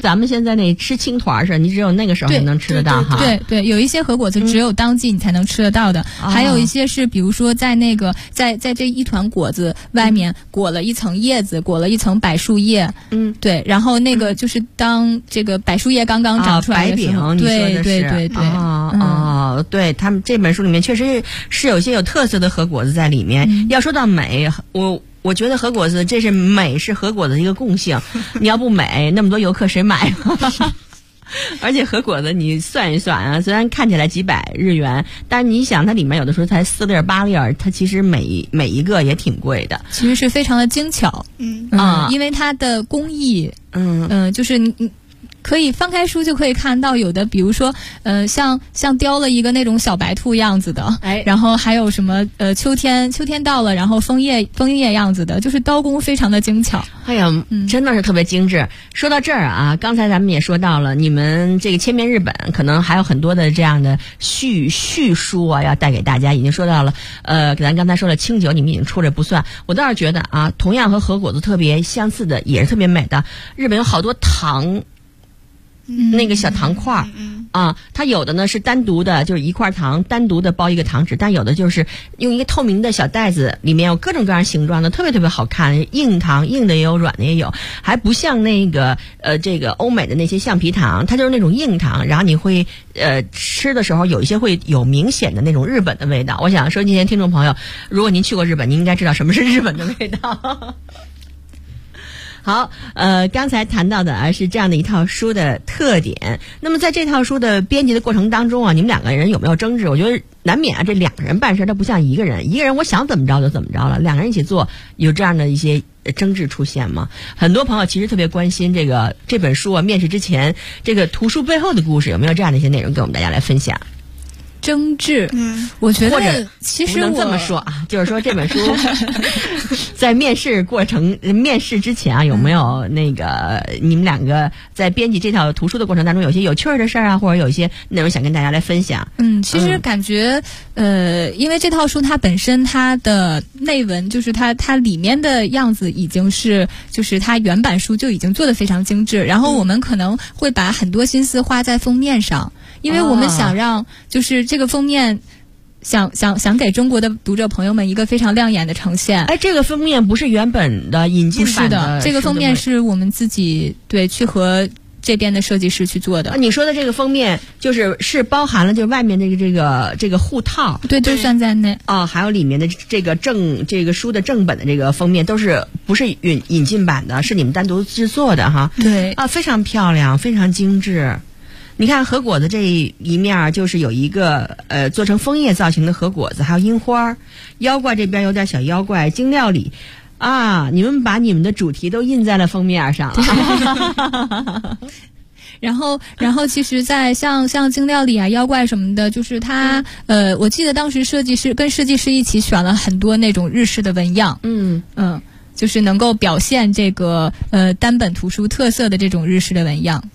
咱们现在那吃青团似的，你只有那个时候才能吃得到哈。 对，有一些和果子只有当季你才能吃得到的，还有一些是比如说在那个在这一团果子外面裹了一层叶子，裹了一层柏树叶，对，然后那个就是当这个柏树叶刚刚长出来的时候， 白饼， 对， 对，他们这本书里面确实是有些有特色的和果子在里面。要说到美，我觉得和果子这是美是和果子的一个共性，你要不美，那么多游客谁买？而且和果子你算一算啊，虽然看起来几百日元，但你想它里面有的时候才4粒8粒，它其实每一个也挺贵的， 其实是非常的精巧，因为它的工艺，就是你可以翻开书就可以看到有的，比如说像雕了一个那种小白兔样子的，然后还有什么秋天到了，然后枫叶样子的，就是刀工非常的精巧。 哎呀，真的是特别精致。说到这儿啊，刚才咱们也说到了，你们这个千面日本可能还有很多的这样的叙书啊，要带给大家。已经说到了，咱刚才说了清酒，你们已经出了不算。我倒是觉得啊，同样和果子特别相似的，也是特别美的。日本有好多糖。那个小糖块啊，它有的呢是单独的，就是一块糖单独的包一个糖纸，但有的就是用一个透明的小袋子，里面有各种各样形状的，特别特别好看。硬糖，硬的也有，软的也有，还不像那个这个欧美的那些橡皮糖，它就是那种硬糖，然后你会吃的时候有一些会有明显的那种日本的味道。我想说，今天听众朋友，如果您去过日本，您应该知道什么是日本的味道。好，刚才谈到的是这样的一套书的特点。那么在这套书的编辑的过程当中啊，你们两个人有没有争执？我觉得难免啊，这两个人办事，它不像一个人，一个人我想怎么着就怎么着了，两个人一起做，有这样的一些争执出现吗？很多朋友其实特别关心这本书啊，面世之前这个图书背后的故事，有没有这样的一些内容跟我们大家来分享？ 争执，我觉得其实不能这么说啊，就是说这本书在面试之前啊，有没有那个你们两个在编辑这套图书的过程当中，有些有趣的事儿啊，或者有一些内容想跟大家来分享？ 其实感觉因为这套书它本身它的内文就是它里面的样子已经是就是它原版书就已经做得非常精致，然后我们可能会把很多心思花在封面上。因为我们想让就是这个封面想给中国的读者朋友们一个非常亮眼的呈现。 这个封面不是原本的引进版的？ 不是的，这个封面是我们自己去和这边的设计师去做的。 你说的这个封面是包含了就外面的这个护套， 对，都算在内。 还有里面的这个书的正本的这个封面不是引进版的，是你们单独制作的哈？ 对非常漂亮，非常精致。你看和果子这一面就是有一个做成枫叶造型的和果子，还有樱花，妖怪这边有点小妖怪，京料理啊，你们把你们的主题都印在了封面上了。 然后其实在像京料理啊、妖怪什么的，就是它我记得当时跟设计师一起选了很多那种日式的纹样，就是能够表现这个单本图书特色的这种日式的纹样。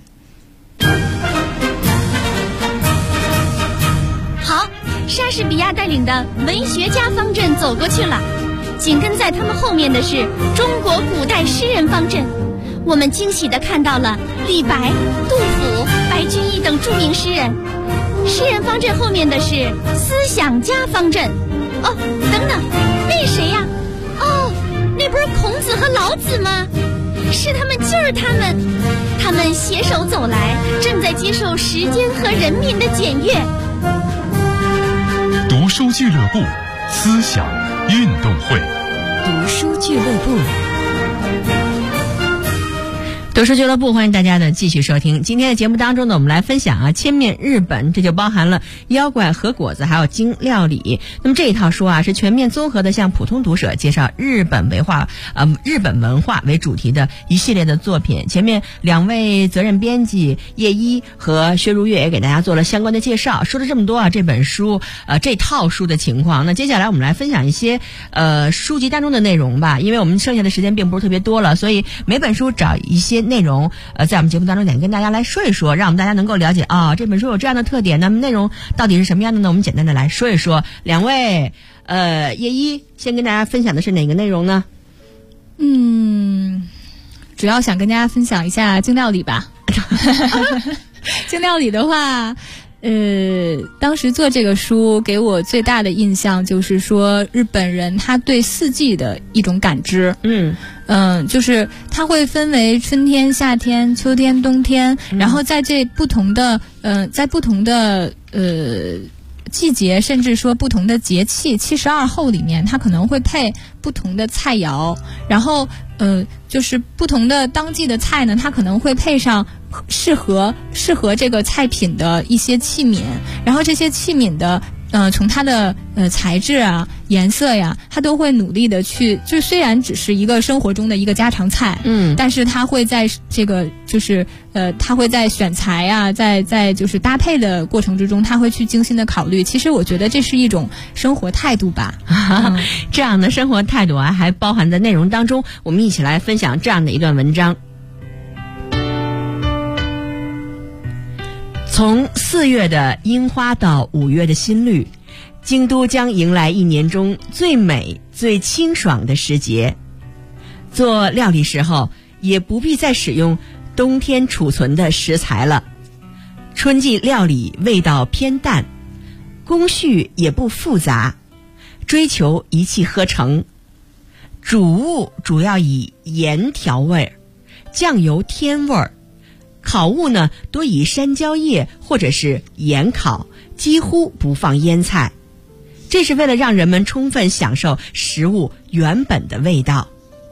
好，莎士比亚带领的文学家方阵走过去了，紧跟在他们后面的是中国古代诗人方阵。我们惊喜地看到了李白、杜甫、白居易等著名诗人。诗人方阵后面的是思想家方阵。等等，那是谁呀？那不是孔子和老子吗？是他们，就是他们。他们携手走来，正在接受时间和人民的检阅。 读书俱乐部思想运动会。 读书俱乐部。 读书俱乐部，欢迎大家的继续收听。今天的节目当中呢，我们来分享千面日本，这就包含了妖怪、和果子还有京料理。那么这一套书啊，是全面综合的向普通读者介绍日本文化为主题的一系列的作品。前面两位责任编辑叶一和薛如月也给大家做了相关的介绍。说了这么多啊，这本书这套书的情况，那接下来我们来分享一些书籍当中的内容吧。因为我们剩下的时间并不是特别多了，所以每本书找一些内容在我们节目当中跟大家来说一说，让我们大家能够了解这本书有这样的特点，那么内容到底是什么样的呢？我们简单的来说一说。两位叶一先跟大家分享的是哪个内容呢？ 主要想跟大家分享一下京料理吧。京料理的话，当时做这个书给我最大的印象就是说，日本人他对四季的一种感知。就是它会分为春天、夏天、秋天、冬天，然后在这不同的季节，甚至说不同的节气，72候里面它可能会配不同的菜肴，然后就是不同的当季的菜呢，它可能会配上适合这个菜品的一些器皿，然后这些器皿的从它的材质啊、颜色呀，它都会努力的去，就虽然只是一个生活中的一个家常菜，但是它会在这个就是它会在选材啊，在就是搭配的过程之中，它会去精心的考虑。其实我觉得这是一种生活态度吧。 这样的生活态度啊，还包含在内容当中。我们一起来分享这样的一段文章。从4月的樱花到5月的新绿，京都将迎来一年中最美最清爽的时节。做料理时候也不必再使用冬天储存的食材了，春季料理味道偏淡，工序也不复杂，追求一气呵成。主物主要以盐调味，酱油添味儿，烤物呢多以山椒叶或者是盐烤，几乎不放腌菜，这是为了让人们充分享受食物原本的味道。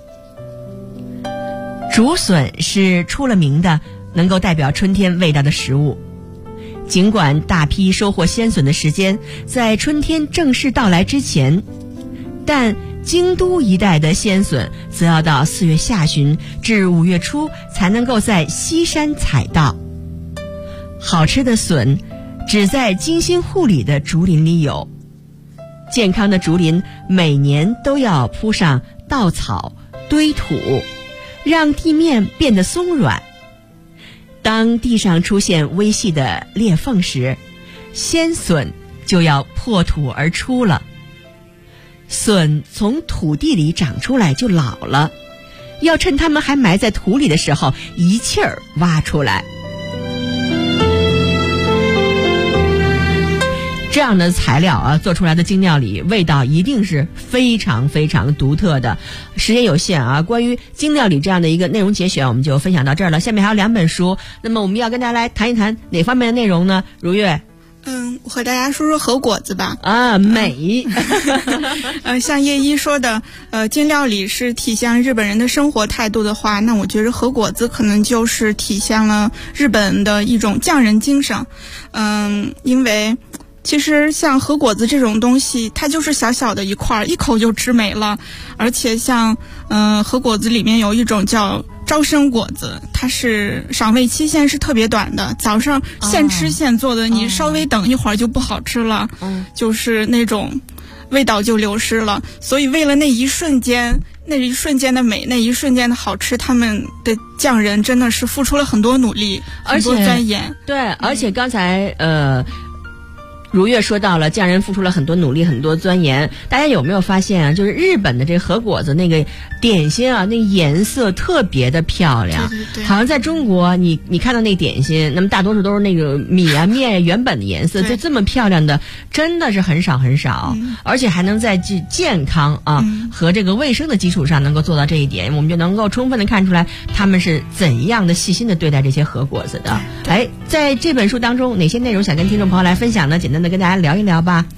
竹笋是出了名的能够代表春天味道的食物，尽管大批收获鲜笋的时间在春天正式到来之前，但京都一带的鲜笋则要到4月下旬至5月初才能够在西山采到。好吃的笋只在精心护理的竹林里有，健康的竹林每年都要铺上稻草堆土，让地面变得松软。当地上出现微细的裂缝时，鲜笋就要破土而出了。笋从土地里长出来就老了，要趁它们还埋在土里的时候一气儿挖出来。这样的材料啊，做出来的京料理味道一定是非常非常独特的。时间有限啊，关于京料理这样的一个内容节选，我们就分享到这儿了。下面还有2本书，那么我们要跟大家来谈一谈哪方面的内容呢？如月。 我和大家说说和果子吧。 美。 像叶一说的，京料理是体现日本人的生活态度的话，那我觉得和果子可能就是体现了日本的一种匠人精神。因为其实像和果子这种东西，它就是小小的一块，一口就吃没了。而且像和果子里面有一种叫招生果子，它是赏味期限是特别短的，早上现吃现做的，你稍微等一会儿就不好吃了，就是那种味道就流失了。所以为了那一瞬间的美，那一瞬间的好吃，他们的匠人真的是付出了很多努力，很多钻研。 对，而且刚才如月说到了匠人付出了很多努力，很多钻研。大家有没有发现啊，就是日本的这个和果子那个点心啊，那颜色特别的漂亮。 对， 好像在中国你看到那点心，那么大多数都是那个米啊面原本的颜色，就这么漂亮的真的是很少很少。而且还能在健康啊和这个卫生的基础上能够做到这一点，我们就能够充分的看出来他们是怎样的细心的对待这些和果子的。在这本书当中哪些内容想跟听众朋友来分享呢？简单的跟大家聊一聊吧。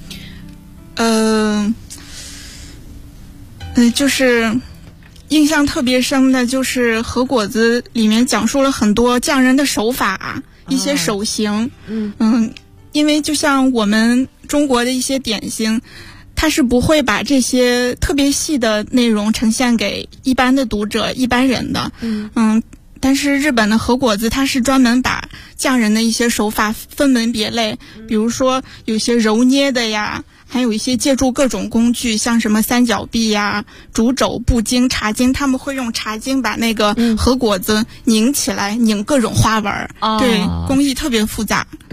就是印象特别深的就是和果子里面讲述了很多匠人的手法，一些手型。因为就像我们中国的一些点心，它是不会把这些特别细的内容呈现给一般的读者、一般人的。但是日本的和果子它是专门把匠人的一些手法分门别类，比如说有些揉捏的呀，还有一些借助各种工具，像什么三角臂呀、竹肘、布巾、茶巾，他们会用茶巾把那个和果子拧起来，拧各种花纹。对，工艺特别复杂。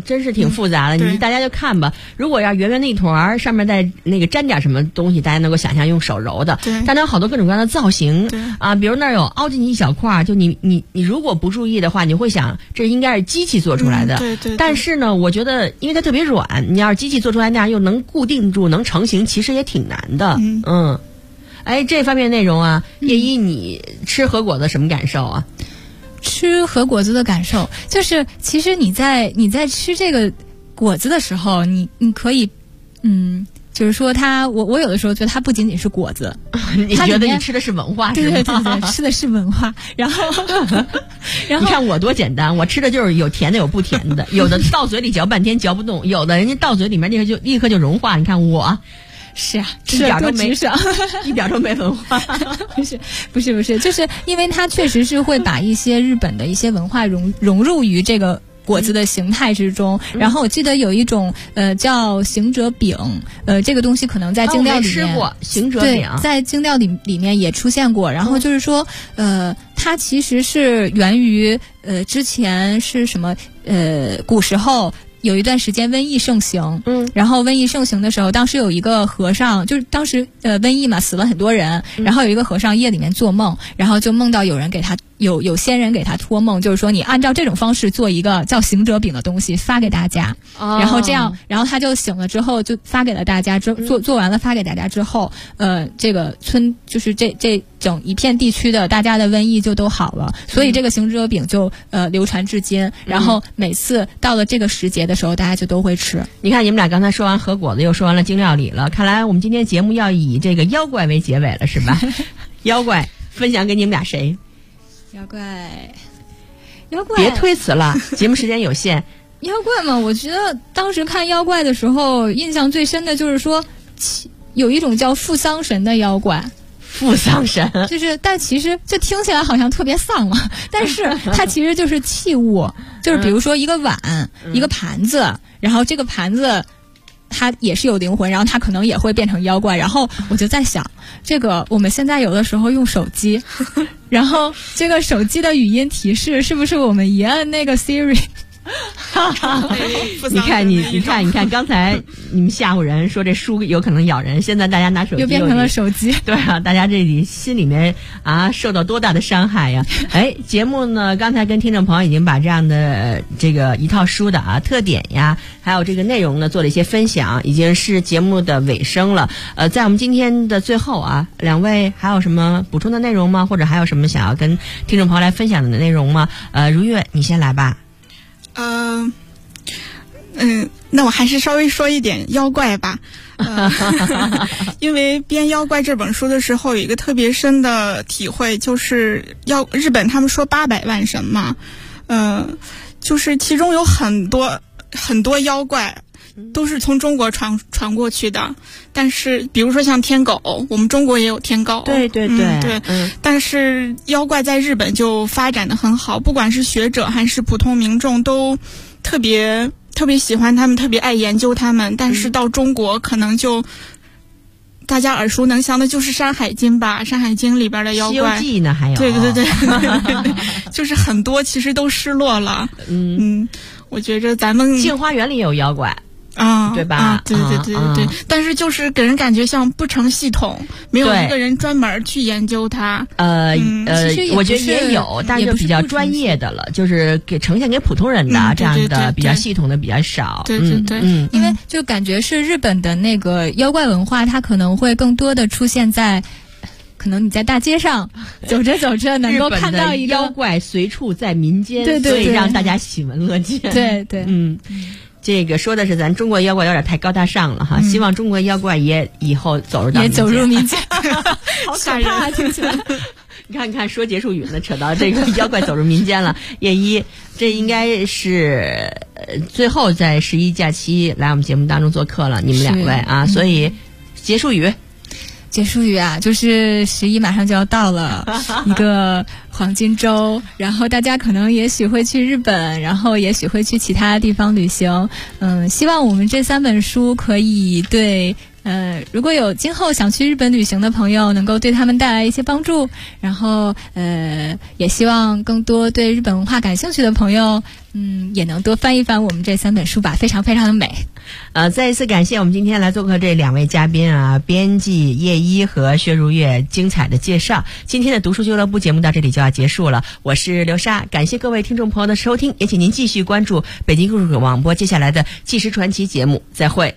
真是挺复杂的。你大家就看吧，如果要圆圆的一团，上面再那个沾点什么东西，大家能够想象用手揉的。 对， 但它有好多各种各样的造型。 对啊，比如那儿有凹进去一小块，就你如果不注意的话，你会想这应该是机器做出来的。 对。 但是呢，我觉得因为它特别软，你要是机器做出来那样又能固定住、能成型，其实也挺难的。哎，这方面内容啊，叶一，你吃核果子什么感受啊？ 吃核果子的感受就是，其实你在吃这个果子的时候，你可以，就是说我有的时候觉得它不仅仅是果子， 你觉得你吃的是文化是吗？ 对，吃的是文化。然后你看我多简单，我吃的就是有甜的有不甜的，有的到嘴里嚼半天嚼不动，有的人家到嘴里面立刻就融化。你看我。 是啊， 一点都没一点都没文化。 不是，就是因为它确实是会把一些日本的一些文化融入于这个果子的形态之中。然后我记得有一种叫行者饼，这个东西可能在京料里面吃过行者饼， 对，在京料里面也出现过。然后就是说它其实是源于之前是什么古时候。有一段时间瘟疫盛行，然后瘟疫盛行的时候，当时有一个和尚，就是当时瘟疫嘛，死了很多人，然后有一个和尚夜里面做梦，然后就梦到有人给他有仙人给他托梦，就是说你按照这种方式做一个叫行者饼的东西发给大家，然后这样，然后他就醒了之后就发给了大家，做完了发给大家之后，这个村就是这整一片地区的大家的瘟疫就都好了，所以这个行者饼就流传至今，然后每次到了这个时节的时候，大家就都会吃。 你看你们俩刚才说完核果子，又说完了京料理了，看来我们今天节目要以这个妖怪为结尾了，是吧？妖怪分享给你们俩谁？ 妖怪， 别推辞了，节目时间有限。 妖怪嘛，我觉得当时看妖怪的时候，印象最深的就是说，有一种叫付丧神的妖怪。 付丧神就是，但其实这听起来好像特别丧了，但是它其实就是器物，就是比如说一个碗、一个盘子，然后这个盘子它也是有灵魂，然后它可能也会变成妖怪。然后我就在想，这个我们现在有的时候用手机，然后这个手机的语音提示是不是我们一按那个 Siri？ 你看，刚才你们吓唬人说这书有可能咬人，现在大家拿手机又变成了手机。 对啊，大家这里心里面受到多大的伤害呀！哎，节目呢，刚才跟听众朋友已经把这样的这个一套书的特点呀，还有这个内容呢做了一些分享，已经是节目的尾声了。在我们今天的最后两位还有什么补充的内容吗？或者还有什么想要跟听众朋友来分享的内容吗？如月，你先来吧。 那我还是稍微说一点妖怪吧。因为编《妖怪》这本书的时候，有一个特别深的体会，就是日本他们说800万神嘛，就是其中有很多妖怪都是从中国传过去的。但是比如说像天狗，我们中国也有天狗， 对， 但是妖怪在日本就发展得很好，不管是学者还是普通民众都特别喜欢他们，特别爱研究他们。但是到中国可能就大家耳熟能详的就是《山海经》吧，《山海经》里边的妖怪， 西游记呢还有， 对，就是很多其实都失落了。我觉着咱们镜花缘里也有妖怪。对吧？ 对，但是就是给人感觉像不成系统，没有一个人专门去研究它。 我觉得也有，但是就比较专业的了，就是呈现给普通人的这样的比较系统的比较少。 对， 因为就感觉是日本的那个妖怪文化，它可能会更多的出现在。可能你在大街上走着能够看到一个妖怪随处在民间， 对， 所以让大家喜闻乐见。 对， 这个说的是咱中国妖怪有点太高大上了哈，希望中国妖怪也以后走入民间， 好可怕，听起来。 你看说结束语呢，扯到这个妖怪走入民间了。叶一，这应该是最后在11假期来我们节目当中做客了，你们两位所以结束语就是11马上就要到了一个黄金周，然后大家可能也许会去日本，然后也许会去其他地方旅行。希望我们这3本书可以对如果有今后想去日本旅行的朋友，能够对他们带来一些帮助，然后也希望更多对日本文化感兴趣的朋友，也能多翻一翻我们这3本书吧，非常非常的美。 再一次感谢我们今天来做客这2位嘉宾啊，编辑叶一和薛如月精彩的介绍。今天的读书俱乐部节目到这里就要结束了，我是刘莎，感谢各位听众朋友的收听，也请您继续关注北京故事广播接下来的纪实传奇节目，再会。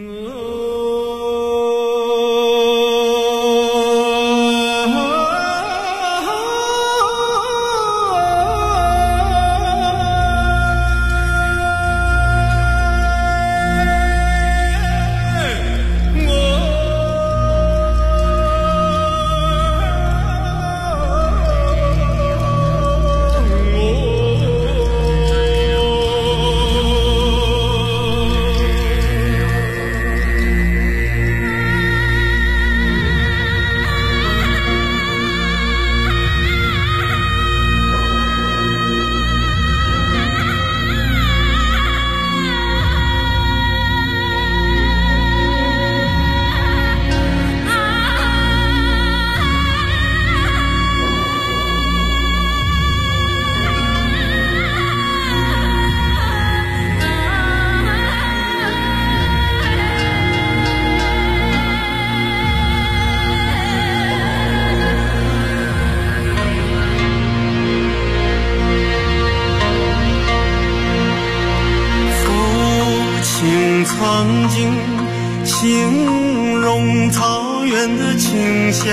曾经形容草原的清香，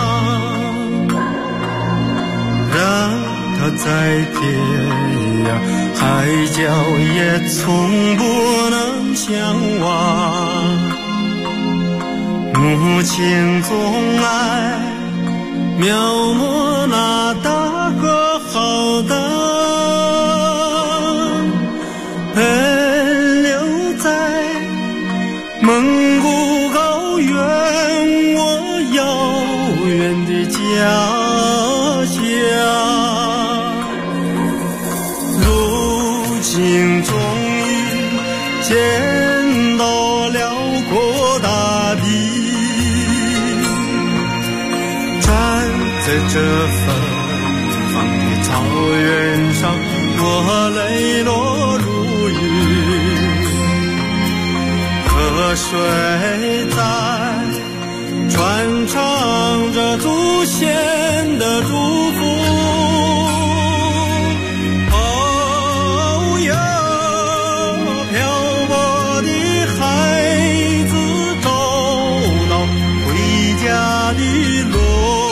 让它在天涯海角也从不能相忘。母亲总爱描摹那大河浩荡，奔流在蒙古高原，我遥远的家乡。如今终于见到辽阔大地，站在这芬芳的草原上，我泪落如雨。河水在传唱着祖先的祝福，哦哟，漂泊的孩子找到回家的路。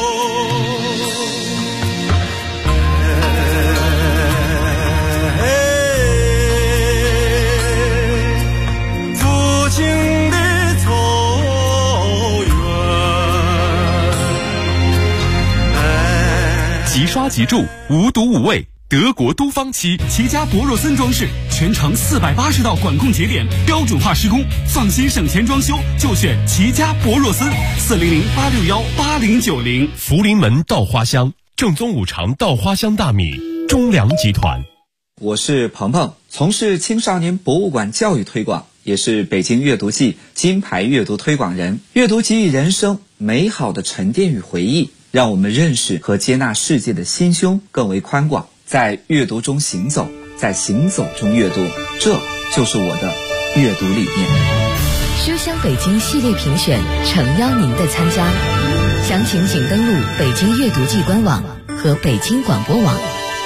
即刷即住，无毒无味，德国都芳漆，齐家博若森装饰，全程480道管控节点，标准化施工，放心省钱装修就选齐家博若森，400-861-8090。 福临门稻花香，正宗五常稻花香大米，中粮集团。 我是鹏鹏，从事青少年博物馆教育推广，也是北京阅读季金牌阅读推广人。阅读给予人生美好的沉淀与回忆，让我们认识和接纳世界的心胸更为宽广，在阅读中行走，在行走中阅读，这就是我的阅读理念。 书香北京系列评选诚邀您的参加，详情请登录北京阅读季官网和北京广播网。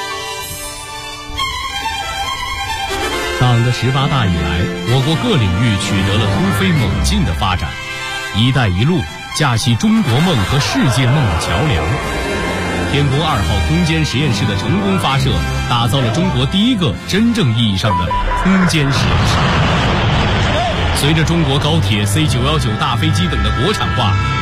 党的18大以来，我国各领域取得了突飞猛进的发展，一带一路架起中国梦和世界梦的桥梁。天宫2号空间实验室的成功发射，打造了中国第一个真正意义上的空间实验室。随着中国高铁、C919 大飞机等的国产化，